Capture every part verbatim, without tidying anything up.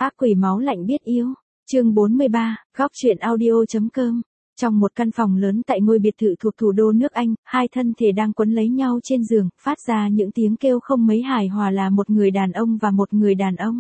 Ác quỷ máu lạnh biết yêu. Chương bốn mươi ba, góc truyện audio.com. Trong một căn phòng lớn tại ngôi biệt thự thuộc thủ đô nước Anh, hai thân thể đang quấn lấy nhau trên giường, phát ra những tiếng kêu không mấy hài hòa là một người đàn ông và một người đàn ông.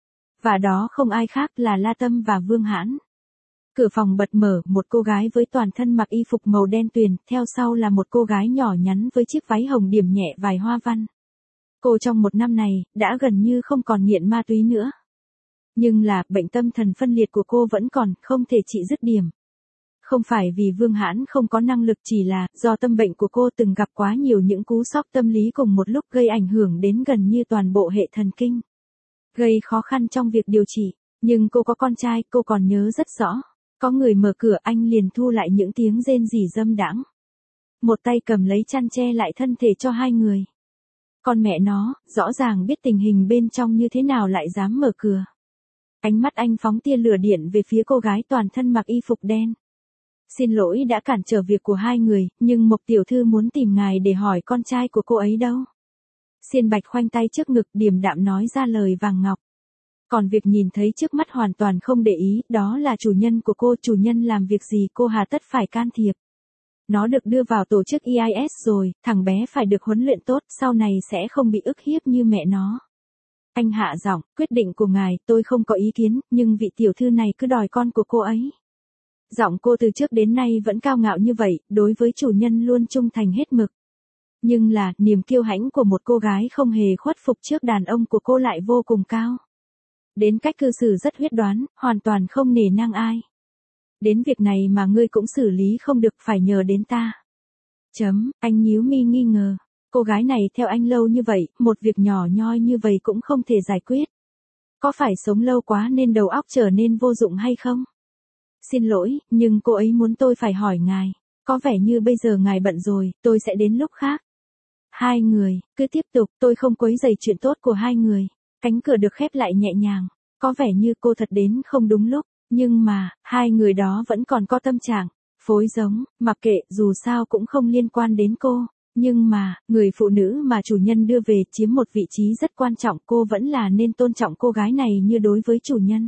Và đó không ai khác là La Tâm và Vương Hãn. Cửa phòng bật mở, một cô gái với toàn thân mặc y phục màu đen tuyền, theo sau là một cô gái nhỏ nhắn với chiếc váy hồng điểm nhẹ vài hoa văn. Cô trong một năm này, đã gần như không còn nghiện ma túy nữa. Nhưng là, bệnh tâm thần phân liệt của cô vẫn còn, không thể trị dứt điểm. Không phải vì Vương Hãn không có năng lực, chỉ là, do tâm bệnh của cô từng gặp quá nhiều những cú sốc tâm lý cùng một lúc gây ảnh hưởng đến gần như toàn bộ hệ thần kinh. Gây khó khăn trong việc điều trị. Nhưng cô có con trai, cô còn nhớ rất rõ. Có người mở cửa, anh liền thu lại những tiếng rên rỉ dâm đãng. Một tay cầm lấy chăn che lại thân thể cho hai người. Con mẹ nó, rõ ràng biết tình hình bên trong như thế nào lại dám mở cửa. Ánh mắt anh phóng tia lửa điện về phía cô gái toàn thân mặc y phục đen. Xin lỗi đã cản trở việc của hai người, nhưng Mộc tiểu thư muốn tìm ngài để hỏi con trai của cô ấy đâu. Xiên Bạch khoanh tay trước ngực, điềm đạm nói ra lời vàng ngọc. Còn việc nhìn thấy trước mắt hoàn toàn không để ý, đó là chủ nhân của cô, chủ nhân làm việc gì cô hà tất phải can thiệp. Nó được đưa vào tổ chức e i ét rồi, thằng bé phải được huấn luyện tốt, sau này sẽ không bị ức hiếp như mẹ nó. Anh hạ giọng, quyết định của ngài, tôi không có ý kiến, nhưng vị tiểu thư này cứ đòi con của cô ấy. Giọng cô từ trước đến nay vẫn cao ngạo như vậy, đối với chủ nhân luôn trung thành hết mực. Nhưng là, niềm kiêu hãnh của một cô gái không hề khuất phục trước đàn ông của cô lại vô cùng cao. Đến cách cư xử rất quyết đoán, hoàn toàn không nể nang ai. Đến việc này mà ngươi cũng xử lý không được, phải nhờ đến ta. Chấm, anh nhíu mi nghi ngờ. Cô gái này theo anh lâu như vậy, một việc nhỏ nhoi như vậy cũng không thể giải quyết. Có phải sống lâu quá nên đầu óc trở nên vô dụng hay không? Xin lỗi, nhưng cô ấy muốn tôi phải hỏi ngài. Có vẻ như bây giờ ngài bận rồi, tôi sẽ đến lúc khác. Hai người, cứ tiếp tục, tôi không quấy rầy chuyện tốt của hai người. Cánh cửa được khép lại nhẹ nhàng. Có vẻ như cô thật đến không đúng lúc. Nhưng mà, hai người đó vẫn còn có tâm trạng. Phối giống, mặc kệ, dù sao cũng không liên quan đến cô. Nhưng mà, người phụ nữ mà chủ nhân đưa về chiếm một vị trí rất quan trọng, cô vẫn là nên tôn trọng cô gái này như đối với chủ nhân.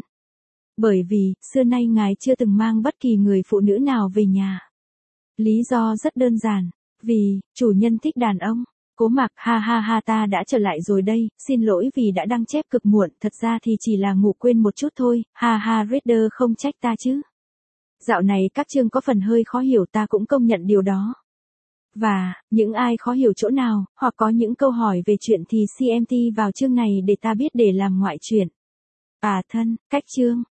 Bởi vì, xưa nay ngài chưa từng mang bất kỳ người phụ nữ nào về nhà. Lý do rất đơn giản. Vì, chủ nhân thích đàn ông. Cố Mặc, ha ha ha, ta đã trở lại rồi đây, xin lỗi vì đã đăng chép cực muộn, thật ra thì chỉ là ngủ quên một chút thôi, ha ha, reader không trách ta chứ. Dạo này các chương có phần hơi khó hiểu, ta cũng công nhận điều đó. Và, những ai khó hiểu chỗ nào, hoặc có những câu hỏi về chuyện thì xê em tê vào chương này để ta biết để làm ngoại truyện. À thân, cách chương.